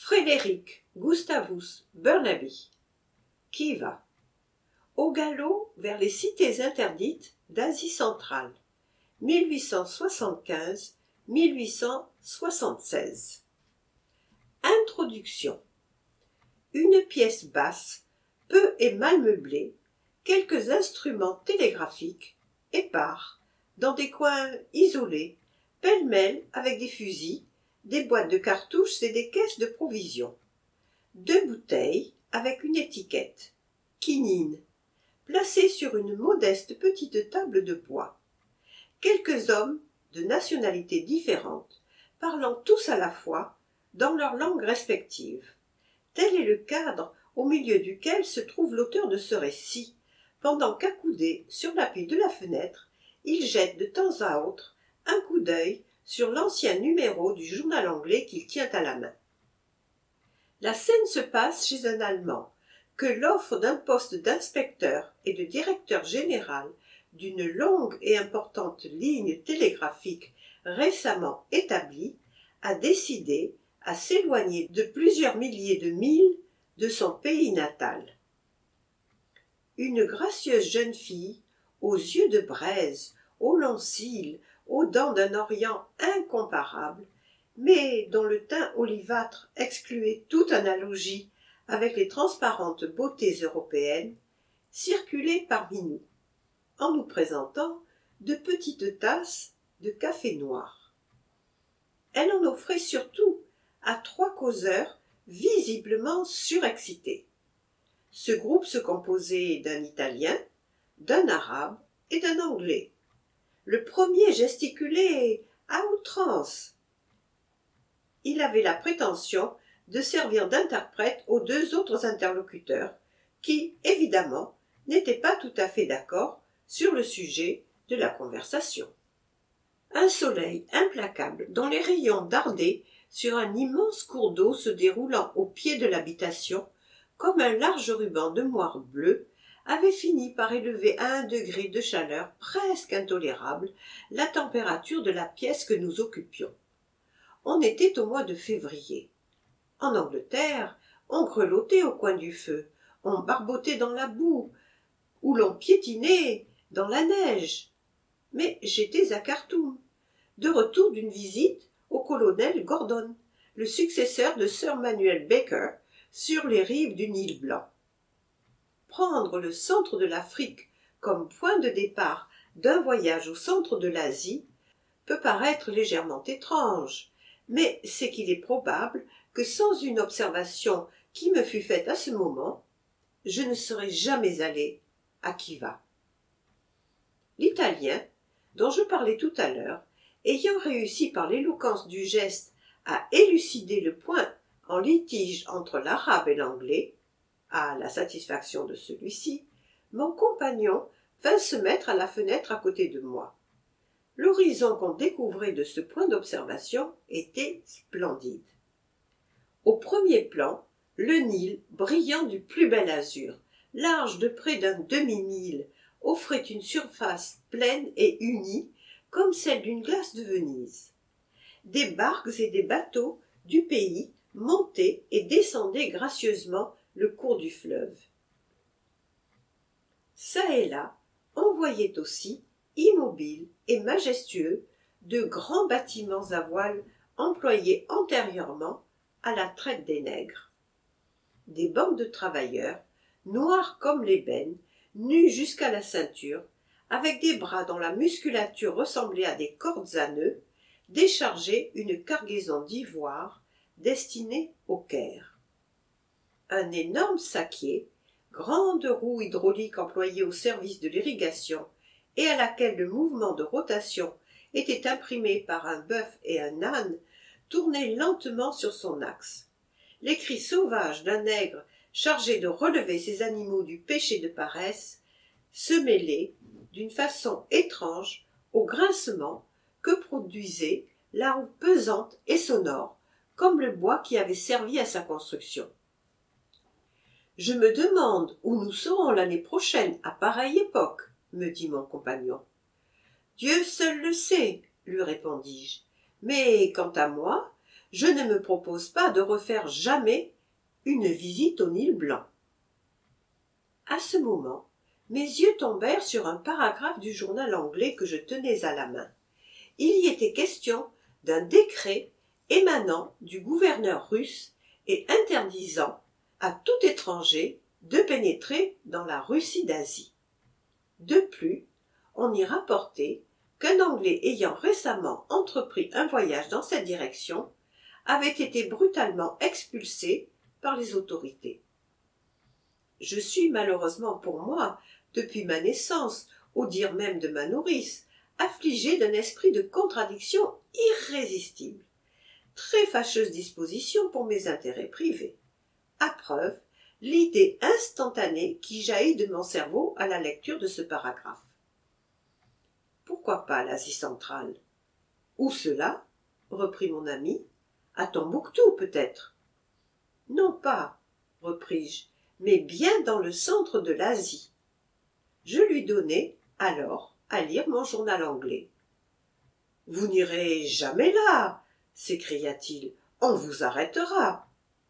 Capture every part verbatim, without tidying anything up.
Frédéric Gustavus Burnaby. Qui va au galop vers les cités interdites d'Asie centrale, mille huit cent soixante-quinze à mille huit cent soixante-seize. Introduction. Une pièce basse, peu et mal meublée, quelques instruments télégraphiques, épars, dans des coins isolés, pêle-mêle avec des fusils, des boîtes de cartouches et des caisses de provisions. Deux bouteilles avec une étiquette, quinine, placées sur une modeste petite table de bois. Quelques hommes de nationalités différentes, parlant tous à la fois, dans leurs langues respectives. Tel est le cadre au milieu duquel se trouve l'auteur de ce récit, pendant qu'accoudé sur l'appui de la fenêtre, il jette de temps à autre un coup d'œil sur l'ancien numéro du journal anglais qu'il tient à la main. La scène se passe chez un Allemand, que l'offre d'un poste d'inspecteur et de directeur général d'une longue et importante ligne télégraphique récemment établie a décidé à s'éloigner de plusieurs milliers de milles de son pays natal. Une gracieuse jeune fille, aux yeux de braise, aux longs cils, aux dents d'un orient incomparable, mais dont le teint olivâtre excluait toute analogie avec les transparentes beautés européennes, circulait parmi nous, en nous présentant de petites tasses de café noir. Elle en offrait surtout à trois causeurs visiblement surexcités. Ce groupe se composait d'un Italien, d'un Arabe et d'un Anglais. Le premier gesticulait à outrance. Il avait la prétention de servir d'interprète aux deux autres interlocuteurs, qui, évidemment, n'étaient pas tout à fait d'accord sur le sujet de la conversation. Un soleil implacable dont les rayons dardaient sur un immense cours d'eau se déroulant au pied de l'habitation, comme un large ruban de moire bleue, avait fini par élever à un degré de chaleur presque intolérable la température de la pièce que nous occupions. On était au mois de février. En Angleterre, on grelottait au coin du feu, on barbotait dans la boue, ou l'on piétinait dans la neige. Mais j'étais à Khartoum, de retour d'une visite au colonel Gordon, le successeur de Sir Manuel Baker, sur les rives du Nil blanc. Prendre le centre de l'Afrique comme point de départ d'un voyage au centre de l'Asie peut paraître légèrement étrange, mais c'est qu'il est probable que sans une observation qui me fût faite à ce moment, je ne serais jamais allé à Khiva. L'Italien, dont je parlais tout à l'heure, ayant réussi par l'éloquence du geste à élucider le point en litige entre l'arabe et l'anglais, à la satisfaction de celui-ci, mon compagnon vint se mettre à la fenêtre à côté de moi. L'horizon qu'on découvrait de ce point d'observation était splendide. Au premier plan, le Nil, brillant du plus bel azur, large de près d'un demi-mille, offrait une surface pleine et unie comme celle d'une glace de Venise. Des barques et des bateaux du pays montaient et descendaient gracieusement le cours du fleuve. Ça et là, on voyait aussi, immobiles et majestueux, de grands bâtiments à voile employés antérieurement à la traite des nègres. Des bandes de travailleurs, noirs comme l'ébène, nus jusqu'à la ceinture, avec des bras dont la musculature ressemblait à des cordes à nœuds, déchargeaient une cargaison d'ivoire destinée au Caire. Un énorme sakié, grande roue hydraulique employée au service de l'irrigation et à laquelle le mouvement de rotation était imprimé par un bœuf et un âne, tournait lentement sur son axe. Les cris sauvages d'un nègre chargé de relever ces animaux du péché de paresse se mêlaient, d'une façon étrange, au grincement que produisait la roue pesante et sonore, comme le bois qui avait servi à sa construction. Je me demande où nous serons l'année prochaine à pareille époque, me dit mon compagnon. Dieu seul le sait, lui répondis-je. Mais quant à moi, je ne me propose pas de refaire jamais une visite au Nil blanc. À ce moment, mes yeux tombèrent sur un paragraphe du journal anglais que je tenais à la main. Il y était question d'un décret émanant du gouverneur russe et interdisant à tout étranger de pénétrer dans la Russie d'Asie. De plus, on y rapportait qu'un Anglais ayant récemment entrepris un voyage dans cette direction avait été brutalement expulsé par les autorités. Je suis malheureusement pour moi, depuis ma naissance, au dire même de ma nourrice, affligée d'un esprit de contradiction irrésistible. Très fâcheuse disposition pour mes intérêts privés. À preuve, l'idée instantanée qui jaillit de mon cerveau à la lecture de ce paragraphe. Pourquoi pas l'Asie centrale? Où cela? Reprit mon ami. À Tombouctou, peut-être. Non pas, repris-je, mais bien dans le centre de l'Asie. Je lui donnai, alors, à lire mon journal anglais. Vous n'irez jamais là, s'écria-t-il. On vous arrêtera.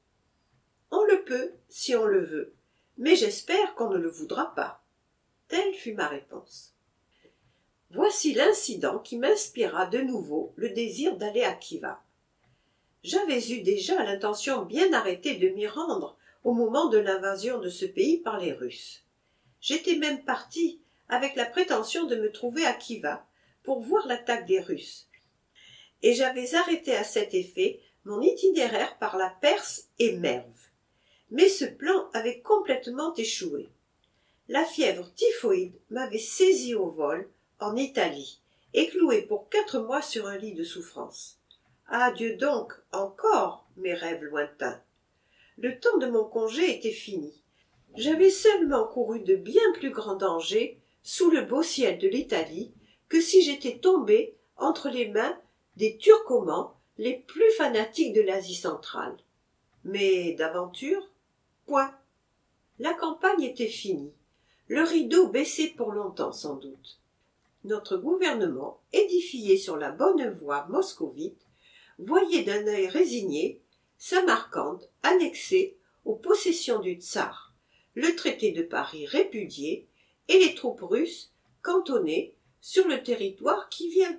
On le peut, si on le veut, mais j'espère qu'on ne le voudra pas. Telle fut ma réponse. Voici l'incident qui m'inspira de nouveau le désir d'aller à Khiva. J'avais eu déjà l'intention bien arrêtée de m'y rendre au moment de l'invasion de ce pays par les Russes. J'étais même parti avec la prétention de me trouver à Khiva pour voir l'attaque des Russes, et j'avais arrêté à cet effet mon itinéraire par la Perse et Merv. Mais ce plan avait complètement échoué. La fièvre typhoïde m'avait saisi au vol en Italie et cloué pour quatre mois sur un lit de souffrance. Adieu donc encore mes rêves lointains. Le temps de mon congé était fini. J'avais seulement couru de bien plus grands dangers sous le beau ciel de l'Italie que si j'étais tombé entre les mains des turcomans les plus fanatiques de l'Asie centrale. Mais d'aventure, point. La campagne était finie, le rideau baissé pour longtemps sans doute. Notre gouvernement, édifié sur la bonne voie moscovite, voyait d'un œil résigné Samarcande annexée aux possessions du tsar, le traité de Paris répudié et les troupes russes cantonnées sur le territoire qui vient.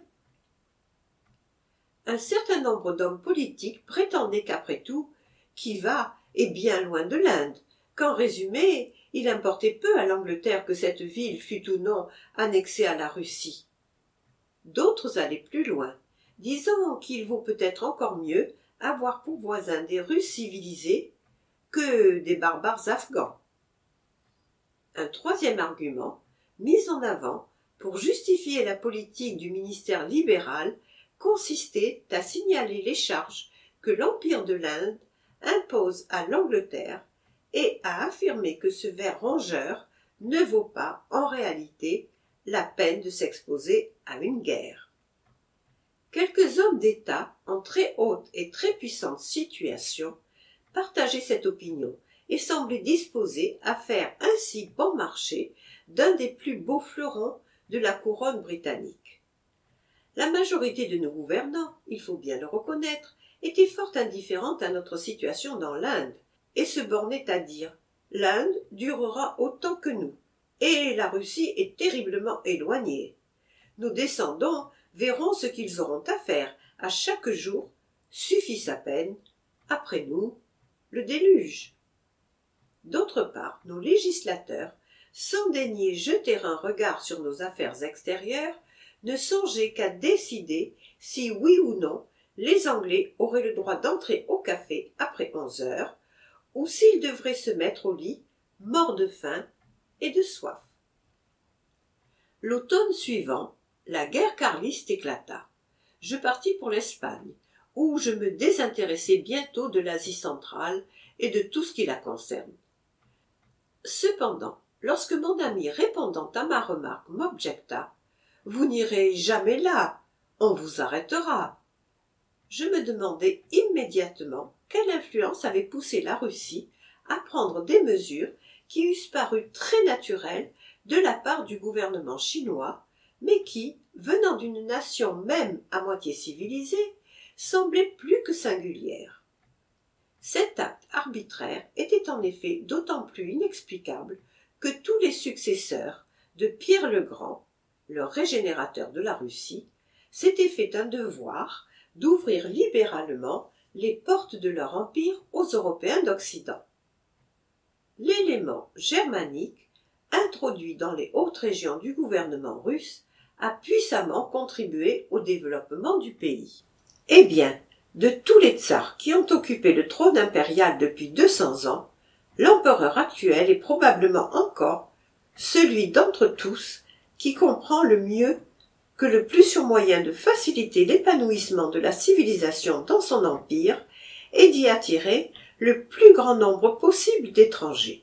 Un certain nombre d'hommes politiques prétendaient qu'après tout, Khiva est bien loin de l'Inde, qu'en résumé, il importait peu à l'Angleterre que cette ville fût ou non annexée à la Russie. D'autres allaient plus loin, disant qu'il vaut peut-être encore mieux avoir pour voisins des Russes civilisés que des barbares afghans. Un troisième argument, mis en avant pour justifier la politique du ministère libéral, consistait à signaler les charges que l'Empire de l'Inde impose à l'Angleterre et à affirmer que ce ver rongeur ne vaut pas, en réalité, la peine de s'exposer à une guerre. Quelques hommes d'État en très haute et très puissante situation partageaient cette opinion et semblaient disposés à faire ainsi bon marché d'un des plus beaux fleurons de la couronne britannique. La majorité de nos gouvernants, il faut bien le reconnaître, était fort indifférente à notre situation dans l'Inde, et se bornait à dire « l'Inde durera autant que nous, et la Russie est terriblement éloignée. Nos descendants verront ce qu'ils auront à faire à chaque jour, suffit sa peine, après nous, le déluge. » D'autre part, nos législateurs, sans daigner jeter un regard sur nos affaires extérieures, ne songeaient qu'à décider si oui ou non les Anglais auraient le droit d'entrer au café après onze heures, ou s'ils devraient se mettre au lit, morts de faim et de soif. L'automne suivant, la guerre carliste éclata. Je partis pour l'Espagne, où je me désintéressai bientôt de l'Asie centrale et de tout ce qui la concerne. Cependant, lorsque mon ami répondant à ma remarque m'objecta « Vous n'irez jamais là, on vous arrêtera », je me demandai immédiatement quelle influence avait poussé la Russie à prendre des mesures qui eussent paru très naturelles de la part du gouvernement chinois, mais qui, venant d'une nation même à moitié civilisée, semblait plus que singulière. Cet acte arbitraire était en effet d'autant plus inexplicable que tous les successeurs de Pierre le Grand, le régénérateur de la Russie, s'étaient fait un devoir d'ouvrir libéralement les portes de leur empire aux Européens d'Occident. L'élément germanique, introduit dans les hautes régions du gouvernement russe, a puissamment contribué au développement du pays. Eh bien, de tous les tsars qui ont occupé le trône impérial depuis deux cents ans, l'empereur actuel est probablement encore celui d'entre tous qui comprend le mieux que le plus sûr moyen de faciliter l'épanouissement de la civilisation dans son empire est d'y attirer le plus grand nombre possible d'étrangers.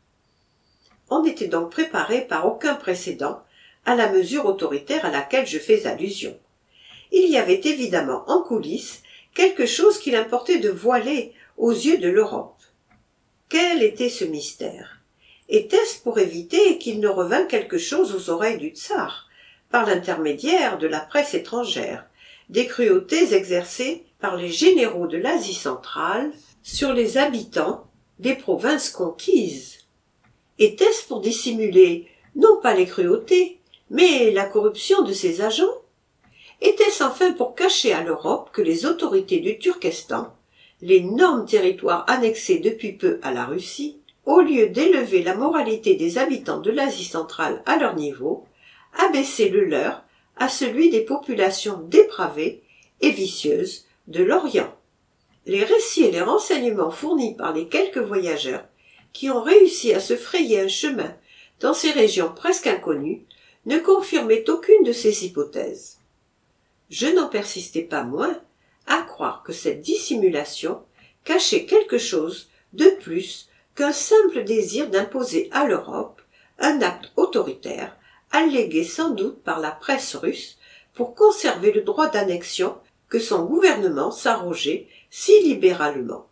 On n'était donc préparé par aucun précédent à la mesure autoritaire à laquelle je fais allusion. Il y avait évidemment en coulisses quelque chose qu'il importait de voiler aux yeux de l'Europe. Quel était ce mystère? Était-ce pour éviter qu'il ne revînt quelque chose aux oreilles du tsar, par l'intermédiaire de la presse étrangère, des cruautés exercées par les généraux de l'Asie centrale sur les habitants des provinces conquises? Était-ce pour dissimuler non pas les cruautés, mais la corruption de ses agents? Était-ce enfin pour cacher à l'Europe que les autorités du Turkestan, l'énorme territoire annexé depuis peu à la Russie, au lieu d'élever la moralité des habitants de l'Asie centrale à leur niveau, abaissaient le leur à celui des populations dépravées et vicieuses de l'Orient? Les récits et les renseignements fournis par les quelques voyageurs qui ont réussi à se frayer un chemin dans ces régions presque inconnues ne confirmaient aucune de ces hypothèses. Je n'en persistais pas moins à croire que cette dissimulation cachait quelque chose de plus qu'un simple désir d'imposer à l'Europe un acte autoritaire, allégué sans doute par la presse russe pour conserver le droit d'annexion que son gouvernement s'arrogeait si libéralement.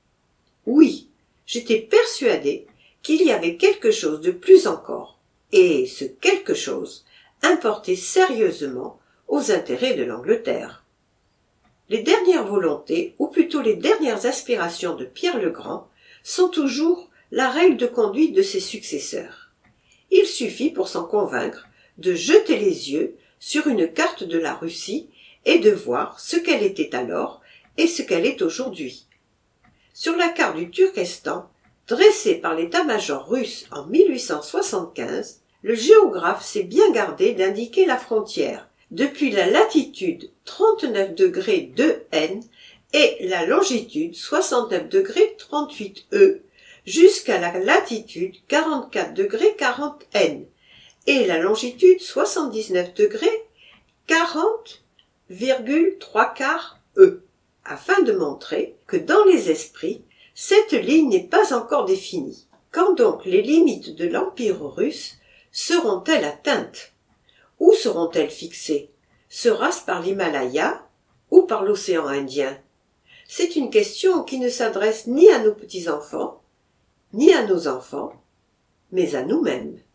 Oui, j'étais persuadé qu'il y avait quelque chose de plus encore, et ce quelque chose importait sérieusement aux intérêts de l'Angleterre. Les dernières volontés, ou plutôt les dernières aspirations de Pierre le Grand, sont toujours la règle de conduite de ses successeurs. Il suffit pour s'en convaincre de jeter les yeux sur une carte de la Russie et de voir ce qu'elle était alors et ce qu'elle est aujourd'hui. Sur la carte du Turkestan, dressée par l'état-major russe en mille huit cent soixante-quinze, le géographe s'est bien gardé d'indiquer la frontière depuis la latitude trente-neuf degrés deux N et la longitude soixante-neuf degrés trente-huit E jusqu'à la latitude quarante-quatre degrés quarante N et la longitude soixante-dix-neuf degrés quarante virgule trois quarts E, afin de montrer que dans les esprits, cette ligne n'est pas encore définie. Quand donc les limites de l'Empire russe seront-elles atteintes? Où seront-elles fixées? Sera-ce par l'Himalaya ou par l'océan Indien? C'est une question qui ne s'adresse ni à nos petits-enfants, ni à nos enfants, mais à nous-mêmes.